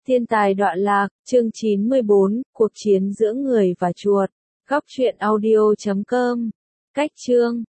Thiên tài đoạn lạc, chương 94, cuộc chiến giữa người và chuột. Góc truyện audio.com. Cách chương